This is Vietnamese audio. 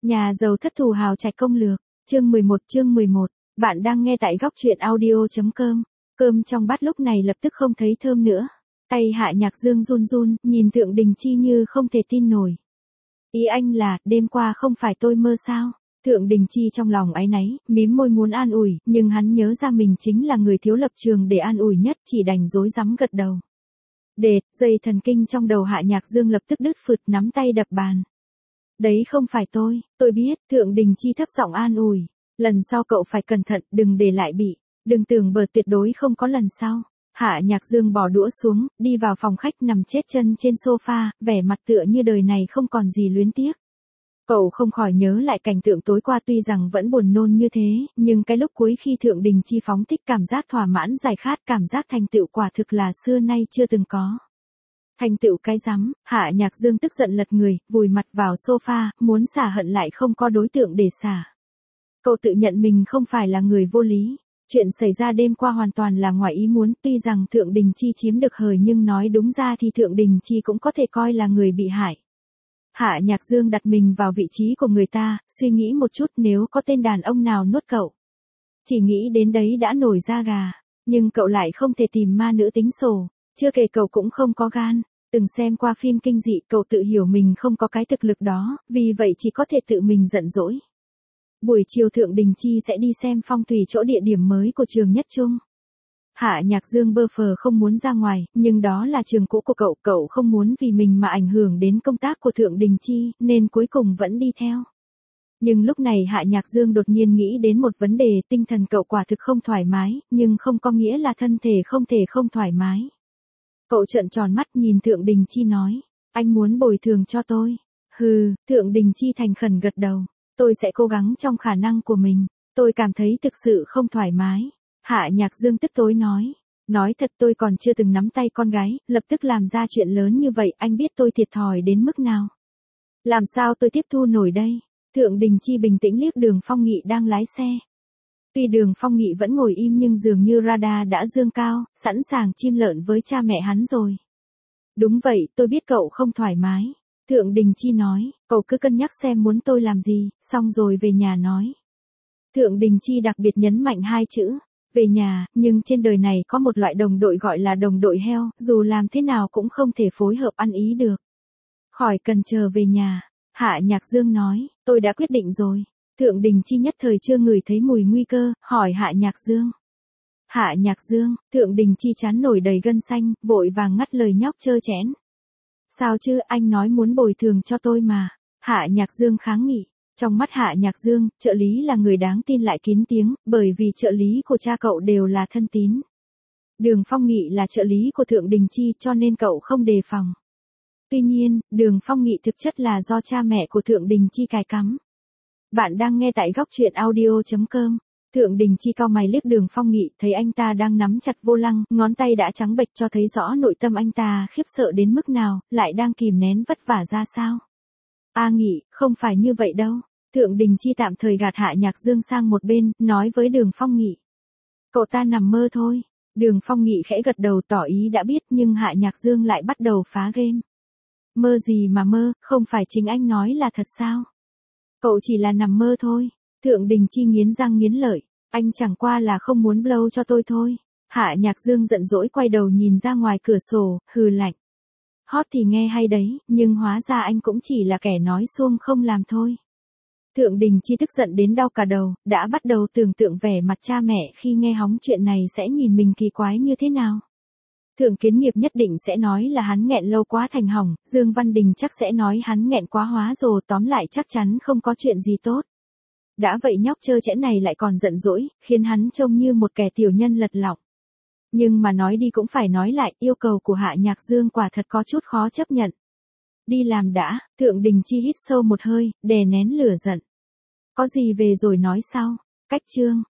Nhà giàu thất thù hào trạch công lược, chương 11, bạn đang nghe tại góc truyện audio.com. Cơm trong bát lúc này lập tức không thấy thơm nữa. Tay Hạ Nhạc Dương run run, nhìn Thượng Đình Chi như không thể tin nổi. Ý anh là, đêm qua không phải tôi mơ sao? Thượng Đình Chi trong lòng áy náy, mím môi muốn an ủi, nhưng hắn nhớ ra mình chính là người thiếu lập trường để an ủi nhất, chỉ đành rối rắm gật đầu. Đệt, dây thần kinh trong đầu Hạ Nhạc Dương lập tức đứt phượt, nắm tay đập bàn. Đấy không phải tôi biết, Thượng Đình Chi thấp giọng an ủi. Lần sau cậu phải cẩn thận, đừng để lại bị, đừng tưởng bờ tuyệt đối không có lần sau. Hạ Nhạc Dương bỏ đũa xuống, đi vào phòng khách nằm chết chân trên sofa, vẻ mặt tựa như đời này không còn gì luyến tiếc. Cậu không khỏi nhớ lại cảnh tượng tối qua, tuy rằng vẫn buồn nôn như thế, nhưng cái lúc cuối khi Thượng Đình Chi phóng thích cảm giác thỏa mãn giải khát, cảm giác thành tựu quả thực là xưa nay chưa từng có. Thành tựu cái rắm, Hạ Nhạc Dương tức giận lật người, vùi mặt vào sofa, muốn xả hận lại không có đối tượng để xả. Cậu tự nhận mình không phải là người vô lý. Chuyện xảy ra đêm qua hoàn toàn là ngoài ý muốn, tuy rằng Thượng Đình Chi chiếm được hời nhưng nói đúng ra thì Thượng Đình Chi cũng có thể coi là người bị hại. Hạ Nhạc Dương đặt mình vào vị trí của người ta, suy nghĩ một chút nếu có tên đàn ông nào nuốt cậu. Chỉ nghĩ đến đấy đã nổi da gà, nhưng cậu lại không thể tìm ma nữ tính sổ, chưa kể cậu cũng không có gan. Từng xem qua phim kinh dị, cậu tự hiểu mình không có cái thực lực đó, vì vậy chỉ có thể tự mình giận dỗi. Buổi chiều Thượng Đình Chi sẽ đi xem phong thủy chỗ địa điểm mới của trường Nhất Trung. Hạ Nhạc Dương bơ phờ không muốn ra ngoài, nhưng đó là trường cũ của cậu không muốn vì mình mà ảnh hưởng đến công tác của Thượng Đình Chi, nên cuối cùng vẫn đi theo. Nhưng lúc này Hạ Nhạc Dương đột nhiên nghĩ đến một vấn đề, tinh thần cậu quả thực không thoải mái, nhưng không có nghĩa là thân thể không thoải mái. Cậu trợn tròn mắt nhìn Thượng Đình Chi nói, anh muốn bồi thường cho tôi. Hừ, Thượng Đình Chi thành khẩn gật đầu, tôi sẽ cố gắng trong khả năng của mình, tôi cảm thấy thực sự không thoải mái. Hạ Nhạc Dương tức tối nói thật tôi còn chưa từng nắm tay con gái, lập tức làm ra chuyện lớn như vậy, anh biết tôi thiệt thòi đến mức nào. Làm sao tôi tiếp thu nổi đây? Thượng Đình Chi bình tĩnh liếc Đường Phong Nghị đang lái xe. Tuy Đường Phong Nghị vẫn ngồi im nhưng dường như radar đã dương cao, sẵn sàng chim lợn với cha mẹ hắn rồi. Đúng vậy, tôi biết cậu không thoải mái. Thượng Đình Chi nói, cậu cứ cân nhắc xem muốn tôi làm gì, xong rồi về nhà nói. Thượng Đình Chi đặc biệt nhấn mạnh hai chữ, về nhà, nhưng trên đời này có một loại đồng đội gọi là đồng đội heo, dù làm thế nào cũng không thể phối hợp ăn ý được. Khỏi cần chờ về nhà, Hạ Nhạc Dương nói, tôi đã quyết định rồi. Thượng Đình Chi nhất thời chưa ngửi thấy mùi nguy cơ, hỏi Hạ Nhạc Dương. Hạ Nhạc Dương, Thượng Đình Chi trán nổi đầy gân xanh, vội vàng ngắt lời nhóc trơ chẽn. Sao chứ, anh nói muốn bồi thường cho tôi mà. Hạ Nhạc Dương kháng nghị. Trong mắt Hạ Nhạc Dương, trợ lý là người đáng tin lại kín tiếng, bởi vì trợ lý của cha cậu đều là thân tín. Đường Phong Nghị là trợ lý của Thượng Đình Chi cho nên cậu không đề phòng. Tuy nhiên, Đường Phong Nghị thực chất là do cha mẹ của Thượng Đình Chi cài cắm. Bạn đang nghe tại góc truyện audio.com. Thượng Đình Chi cau mày liếc Đường Phong Nghị, thấy anh ta đang nắm chặt vô lăng, ngón tay đã trắng bệch cho thấy rõ nội tâm anh ta khiếp sợ đến mức nào, lại đang kìm nén vất vả ra sao. A Nghị, không phải như vậy đâu. Thượng Đình Chi tạm thời gạt Hạ Nhạc Dương sang một bên, nói với Đường Phong Nghị. Cậu ta nằm mơ thôi. Đường Phong Nghị khẽ gật đầu tỏ ý đã biết, nhưng Hạ Nhạc Dương lại bắt đầu phá game. Mơ gì mà mơ, không phải chính anh nói là thật sao? Cậu chỉ là nằm mơ thôi. Thượng Đình Chi nghiến răng nghiến lợi, anh chẳng qua là không muốn blow cho tôi thôi. Hạ Nhạc Dương giận dỗi quay đầu nhìn ra ngoài cửa sổ, hừ lạnh. Hot thì nghe hay đấy, nhưng hóa ra anh cũng chỉ là kẻ nói suông không làm thôi. Thượng Đình Chi tức giận đến đau cả đầu, đã bắt đầu tưởng tượng vẻ mặt cha mẹ khi nghe hóng chuyện này sẽ nhìn mình kỳ quái như thế nào. Thượng Kiến Nghiệp nhất định sẽ nói là hắn nghẹn lâu quá thành hỏng, Dương Văn Đình chắc sẽ nói hắn nghẹn quá hóa rồ, tóm lại chắc chắn không có chuyện gì tốt. Đã vậy nhóc trơ trẽn này lại còn giận dỗi, khiến hắn trông như một kẻ tiểu nhân lật lọng. Nhưng mà nói đi cũng phải nói lại, yêu cầu của Hạ Nhạc Dương quả thật có chút khó chấp nhận. Đi làm đã, Thượng Đình Chi hít sâu một hơi, đè nén lửa giận. Có gì về rồi nói sau. Cách chương.